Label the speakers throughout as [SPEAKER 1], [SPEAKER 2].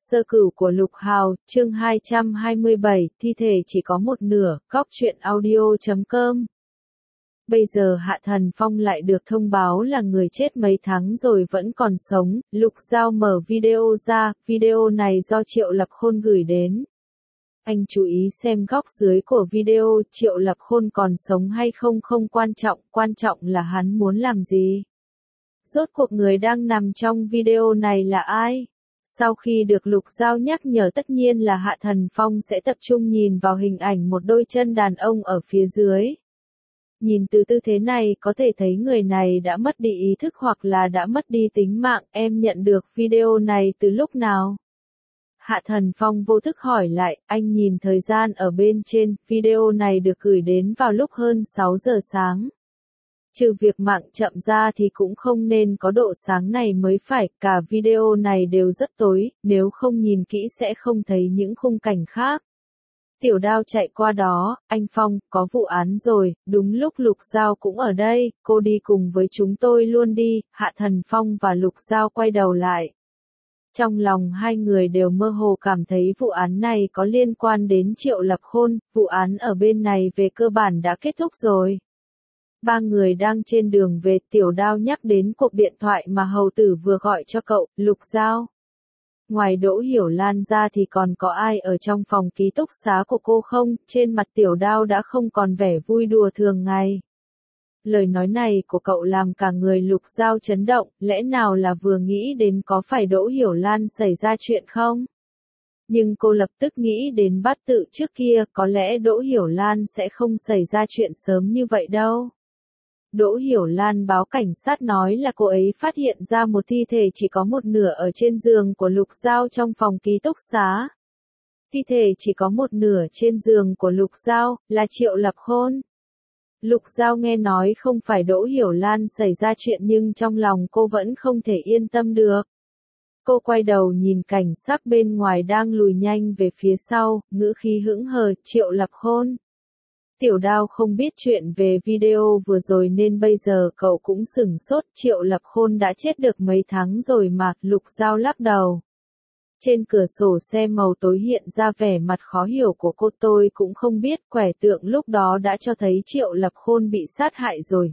[SPEAKER 1] Sơ cửu của Lục Hào, chương 227, thi thể chỉ có một nửa, góc truyện audio.com. Bây giờ Hạ Thần Phong lại được thông báo là người chết mấy tháng rồi vẫn còn sống, Lục Giao mở video ra, video này do Triệu Lập Khôn gửi đến. Anh chú ý xem góc dưới của video, Triệu Lập Khôn còn sống hay không không quan trọng là hắn muốn làm gì. Rốt cuộc người đang nằm trong video này là ai? Sau khi được Lục Giao nhắc nhở tất nhiên là Hạ Thần Phong sẽ tập trung nhìn vào hình ảnh một đôi chân đàn ông ở phía dưới. Nhìn từ tư thế này có thể thấy người này đã mất đi ý thức hoặc là đã mất đi tính mạng, em nhận được video này từ lúc nào? Hạ Thần Phong vô thức hỏi lại, anh nhìn thời gian ở bên trên, video này được gửi đến vào lúc hơn 6 giờ sáng. Trừ việc mạng chậm ra thì cũng không nên có độ sáng này mới phải, cả video này đều rất tối, nếu không nhìn kỹ sẽ không thấy những khung cảnh khác. Tiểu Đao chạy qua đó, anh Phong, có vụ án rồi, đúng lúc Lục Giao cũng ở đây, cô đi cùng với chúng tôi luôn đi, Hạ Thần Phong và Lục Giao quay đầu lại. Trong lòng hai người đều mơ hồ cảm thấy vụ án này có liên quan đến Triệu Lập Khôn, vụ án ở bên này về cơ bản đã kết thúc rồi. Ba người đang trên đường về, Tiểu Đao nhắc đến cuộc điện thoại mà hầu tử vừa gọi cho cậu, Lục Giao. Ngoài Đỗ Hiểu Lan ra thì còn có ai ở trong phòng ký túc xá của cô không? Trên mặt Tiểu Đao đã không còn vẻ vui đùa thường ngày. Lời nói này của cậu làm cả người Lục Giao chấn động, lẽ nào là vừa nghĩ đến có phải Đỗ Hiểu Lan xảy ra chuyện không? Nhưng cô lập tức nghĩ đến Bát Tự trước kia, có lẽ Đỗ Hiểu Lan sẽ không xảy ra chuyện sớm như vậy đâu. Đỗ Hiểu Lan báo cảnh sát nói là cô ấy phát hiện ra một thi thể chỉ có một nửa ở trên giường của Lục Giao trong phòng ký túc xá. Thi thể chỉ có một nửa trên giường của Lục Giao, là Triệu Lập Khôn. Lục Giao nghe nói không phải Đỗ Hiểu Lan xảy ra chuyện nhưng trong lòng cô vẫn không thể yên tâm được. Cô quay đầu nhìn cảnh sát bên ngoài đang lùi nhanh về phía sau, ngữ khí hững hờ, Triệu Lập Khôn. Tiểu Đao không biết chuyện về video vừa rồi nên bây giờ cậu cũng sửng sốt, Triệu Lập Khôn đã chết được mấy tháng rồi mà, Lục Giao lắc đầu. Trên cửa sổ xe màu tối hiện ra vẻ mặt khó hiểu của cô, tôi cũng không biết, quẻ tượng lúc đó đã cho thấy Triệu Lập Khôn bị sát hại rồi,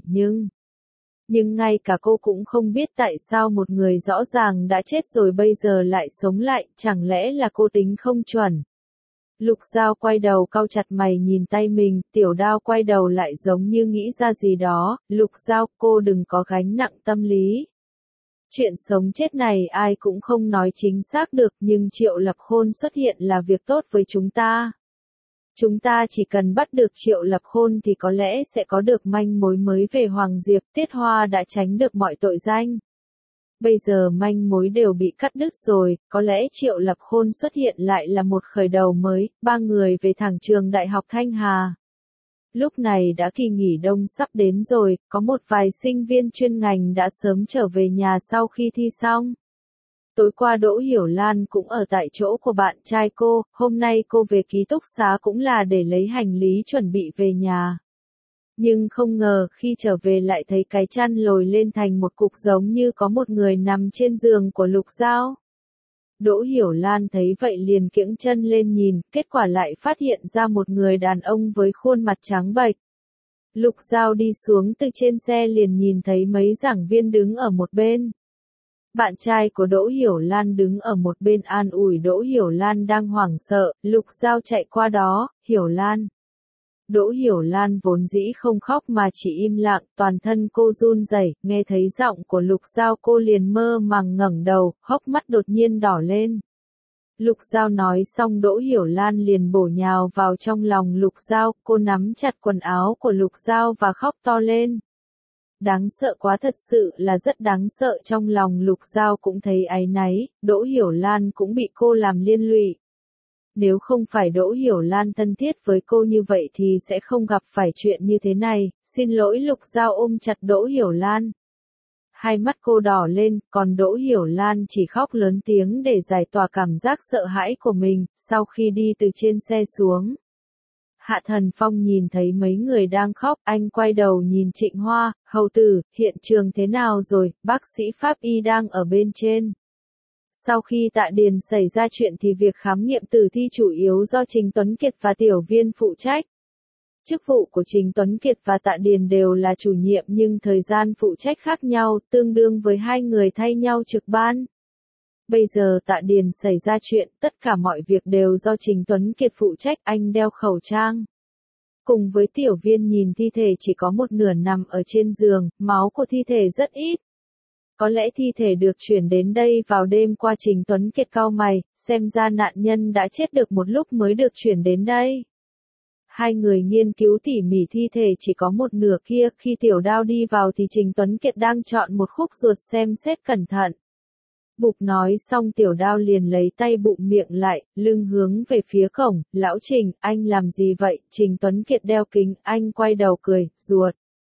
[SPEAKER 1] nhưng ngay cả cô cũng không biết tại sao một người rõ ràng đã chết rồi bây giờ lại sống lại, chẳng lẽ là cô tính không chuẩn. Lục Giao quay đầu cau chặt mày nhìn tay mình, Tiểu Đao quay đầu lại giống như nghĩ ra gì đó, Lục Giao, cô đừng có gánh nặng tâm lý. Chuyện sống chết này ai cũng không nói chính xác được nhưng Triệu Lập Khôn xuất hiện là việc tốt với chúng ta. Chúng ta chỉ cần bắt được Triệu Lập Khôn thì có lẽ sẽ có được manh mối mới về Hoàng Diệp, Tiết Hoa đã tránh được mọi tội danh. Bây giờ manh mối đều bị cắt đứt rồi, có lẽ Triệu Lập Khôn xuất hiện lại là một khởi đầu mới, ba người về thẳng trường Đại học Thanh Hà. Lúc này đã kỳ nghỉ đông sắp đến rồi, có một vài sinh viên chuyên ngành đã sớm trở về nhà sau khi thi xong. Tối qua Đỗ Hiểu Lan cũng ở tại chỗ của bạn trai cô, hôm nay cô về ký túc xá cũng là để lấy hành lý chuẩn bị về nhà. Nhưng không ngờ khi trở về lại thấy cái chăn lồi lên thành một cục giống như có một người nằm trên giường của Lục Giao. Đỗ Hiểu Lan thấy vậy liền kiễng chân lên nhìn, kết quả lại phát hiện ra một người đàn ông với khuôn mặt trắng bệch. Lục Giao đi xuống từ trên xe liền nhìn thấy mấy giảng viên đứng ở một bên. Bạn trai của Đỗ Hiểu Lan đứng ở một bên an ủi Đỗ Hiểu Lan đang hoảng sợ, Lục Giao chạy qua đó, Hiểu Lan. Đỗ Hiểu Lan vốn dĩ không khóc mà chỉ im lặng, toàn thân cô run rẩy, nghe thấy giọng của Lục Giao cô liền mơ màng ngẩng đầu, hốc mắt đột nhiên đỏ lên. Lục Giao nói xong Đỗ Hiểu Lan liền bổ nhào vào trong lòng Lục Giao, cô nắm chặt quần áo của Lục Giao và khóc to lên. Đáng sợ quá, thật sự là rất đáng sợ, trong lòng Lục Giao cũng thấy áy náy, Đỗ Hiểu Lan cũng bị cô làm liên lụy. Nếu không phải Đỗ Hiểu Lan thân thiết với cô như vậy thì sẽ không gặp phải chuyện như thế này, xin lỗi. Lục Giao ôm chặt Đỗ Hiểu Lan. Hai mắt cô đỏ lên, còn Đỗ Hiểu Lan chỉ khóc lớn tiếng để giải tỏa cảm giác sợ hãi của mình, sau khi đi từ trên xe xuống. Hạ Thần Phong nhìn thấy mấy người đang khóc, anh quay đầu nhìn Trịnh Hoa, hầu tử, hiện trường thế nào rồi, bác sĩ pháp y đang ở bên trên. Sau khi Tạ Điền xảy ra chuyện thì việc khám nghiệm tử thi chủ yếu do Trình Tuấn Kiệt và Tiểu Viên phụ trách. Chức vụ của Trình Tuấn Kiệt và Tạ Điền đều là chủ nhiệm nhưng thời gian phụ trách khác nhau, tương đương với hai người thay nhau trực ban. Bây giờ Tạ Điền xảy ra chuyện, tất cả mọi việc đều do Trình Tuấn Kiệt phụ trách, anh đeo khẩu trang. Cùng với Tiểu Viên nhìn thi thể chỉ có một nửa nằm ở trên giường, máu của thi thể rất ít. Có lẽ thi thể được chuyển đến đây vào đêm qua. Trình Tuấn Kiệt cau mày, xem ra nạn nhân đã chết được một lúc mới được chuyển đến đây. Hai người nghiên cứu tỉ mỉ thi thể chỉ có một nửa kia, khi Tiểu Đao đi vào thì Trình Tuấn Kiệt đang chọn một khúc ruột xem xét cẩn thận. Bụp nói xong Tiểu Đao liền lấy tay bụm miệng lại, lưng hướng về phía cổng, lão Trình, anh làm gì vậy? Trình Tuấn Kiệt đeo kính, anh quay đầu cười, ruột.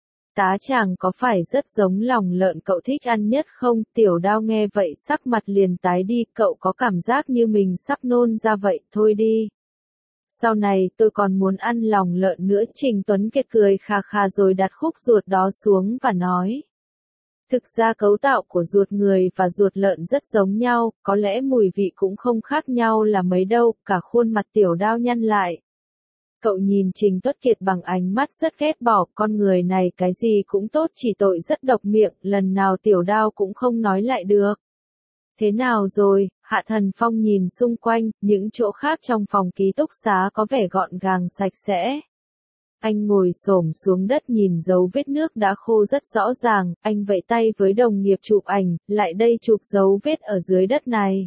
[SPEAKER 1] Tá chàng có phải rất giống lòng lợn cậu thích ăn nhất không? Tiểu Đao nghe vậy sắc mặt liền tái đi, cậu có cảm giác như mình sắp nôn ra vậy, thôi đi. Sau này tôi còn muốn ăn lòng lợn nữa. Trình Tuấn Kiệt cười khà khà rồi đặt khúc ruột đó xuống và nói. Thực ra cấu tạo của ruột người và ruột lợn rất giống nhau, có lẽ mùi vị cũng không khác nhau là mấy đâu. Cả khuôn mặt Tiểu Đao nhăn lại. Cậu nhìn Trình Tuấn Kiệt bằng ánh mắt rất ghét bỏ, con người này cái gì cũng tốt chỉ tội rất độc miệng, lần nào Tiểu Đao cũng không nói lại được. Thế nào rồi? Hạ Thần Phong nhìn xung quanh, những chỗ khác trong phòng ký túc xá có vẻ gọn gàng sạch sẽ. Anh ngồi xổm xuống đất nhìn dấu vết nước đã khô rất rõ ràng, anh vẫy tay với đồng nghiệp chụp ảnh, lại đây chụp dấu vết ở dưới đất này.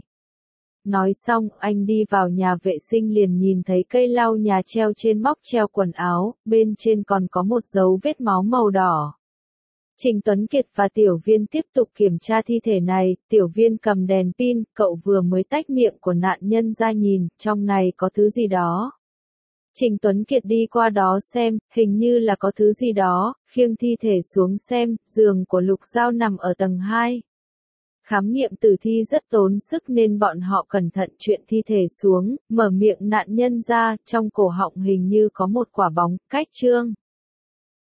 [SPEAKER 1] Nói xong, anh đi vào nhà vệ sinh liền nhìn thấy cây lau nhà treo trên móc treo quần áo, bên trên còn có một dấu vết máu màu đỏ. Trình Tuấn Kiệt và Tiểu Viên tiếp tục kiểm tra thi thể này, Tiểu Viên cầm đèn pin, cậu vừa mới tách miệng của nạn nhân ra nhìn, trong này có thứ gì đó. Trình Tuấn Kiệt đi qua đó xem, hình như là có thứ gì đó, khiêng thi thể xuống xem, giường của Lục Giao nằm ở tầng 2. Khám nghiệm tử thi rất tốn sức nên bọn họ cẩn thận chuyện thi thể xuống, mở miệng nạn nhân ra, trong cổ họng hình như có một quả bóng, cách trương.